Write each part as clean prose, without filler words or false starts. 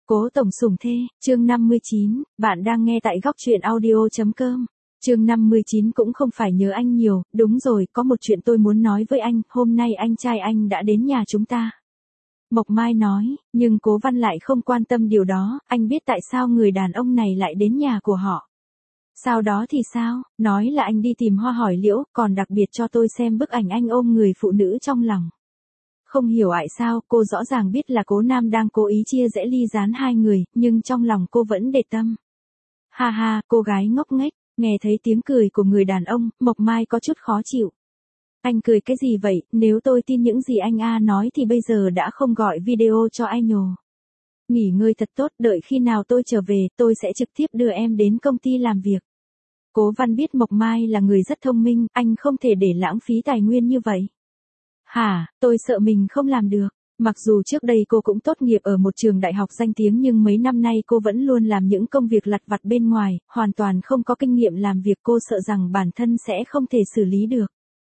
Cố tổng sủng thê, chương 59, bạn đang nghe tại góc truyện audio.com. Chương 59 cũng không phải nhớ anh nhiều, đúng rồi, có một chuyện tôi muốn nói với anh, hôm nay anh trai anh đã đến nhà chúng ta. Mộc Mai nói, nhưng Cố Văn lại không quan tâm điều đó, anh biết tại sao người đàn ông này lại đến nhà của họ. Sau đó thì sao, nói là anh đi tìm Hoa hỏi Liễu, còn đặc biệt cho tôi xem bức ảnh anh ôm người phụ nữ trong lòng. Không hiểu tại sao, cô rõ ràng biết là Cố Nam đang cố ý chia rẽ ly gián hai người, nhưng trong lòng cô vẫn để tâm. Ha ha, cô gái ngốc nghếch, nghe thấy tiếng cười của người đàn ông, Mộc Mai có chút khó chịu. Anh cười cái gì vậy, nếu tôi tin những gì anh nói thì bây giờ đã không gọi video cho ai nhồ. Nghỉ ngơi thật tốt, đợi khi nào tôi trở về, tôi sẽ trực tiếp đưa em đến công ty làm việc. Cố Văn biết Mộc Mai là người rất thông minh, anh không thể để lãng phí tài nguyên như vậy. Hả, tôi sợ mình không làm được. Mặc dù trước đây cô cũng tốt nghiệp ở một trường đại học danh tiếng nhưng mấy năm nay cô vẫn luôn làm những công việc lặt vặt bên ngoài, hoàn toàn không có kinh nghiệm làm việc, cô sợ rằng bản thân sẽ không thể xử lý được.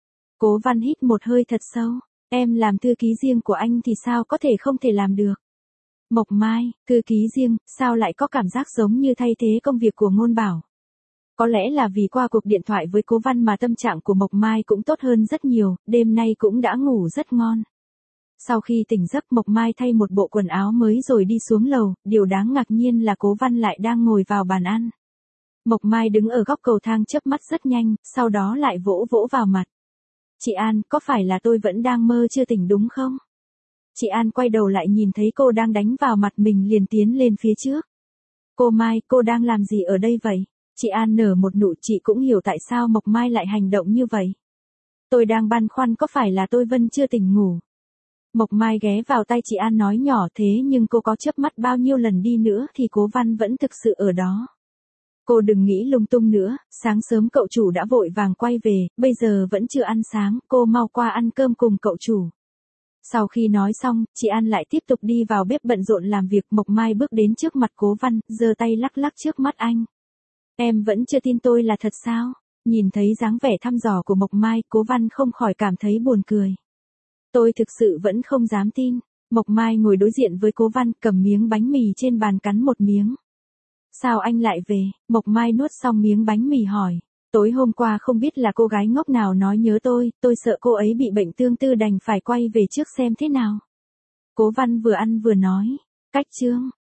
Cố Văn hít một hơi thật sâu, em làm thư ký riêng của anh thì sao có thể không thể làm được. Mộc Mai, thư ký riêng, sao lại có cảm giác giống như thay thế công việc của Ngôn Bảo. Có lẽ là vì qua cuộc điện thoại với Cố Văn mà tâm trạng của Mộc Mai cũng tốt hơn rất nhiều, đêm nay cũng đã ngủ rất ngon. Sau khi tỉnh giấc Mộc Mai thay một bộ quần áo mới rồi đi xuống lầu, điều đáng ngạc nhiên là Cố Văn lại đang ngồi vào bàn ăn. Mộc Mai đứng ở góc cầu thang chớp mắt rất nhanh, sau đó lại vỗ vỗ vào mặt. Chị An, có phải là tôi vẫn đang mơ chưa tỉnh đúng không? Chị An quay đầu lại nhìn thấy cô đang đánh vào mặt mình liền tiến lên phía trước. Cô Mai, cô đang làm gì ở đây vậy? Chị An nở một nụ, chị cũng hiểu tại sao Mộc Mai lại hành động như vậy. Tôi đang băn khoăn có phải là tôi vẫn chưa tỉnh ngủ. Mộc Mai ghé vào tay chị An nói nhỏ thế nhưng cô có chớp mắt bao nhiêu lần đi nữa thì Cố Văn vẫn thực sự ở đó. Cô đừng nghĩ lung tung nữa, sáng sớm cậu chủ đã vội vàng quay về, bây giờ vẫn chưa ăn sáng, cô mau qua ăn cơm cùng cậu chủ. Sau khi nói xong, chị An lại tiếp tục đi vào bếp bận rộn làm việc. Mộc Mai bước đến trước mặt Cố Văn, giơ tay lắc lắc trước mắt anh. Em vẫn chưa tin tôi là thật sao? Nhìn thấy dáng vẻ thăm dò của Mộc Mai, Cố Văn không khỏi cảm thấy buồn cười. Tôi thực sự vẫn không dám tin. Mộc Mai ngồi đối diện với Cố Văn, cầm miếng bánh mì trên bàn cắn một miếng. Sao anh lại về? Mộc Mai nuốt xong miếng bánh mì hỏi. Tối hôm qua không biết là cô gái ngốc nào nói nhớ tôi sợ cô ấy bị bệnh tương tư đành phải quay về trước xem thế nào. Cố Văn vừa ăn vừa nói. Cách chương,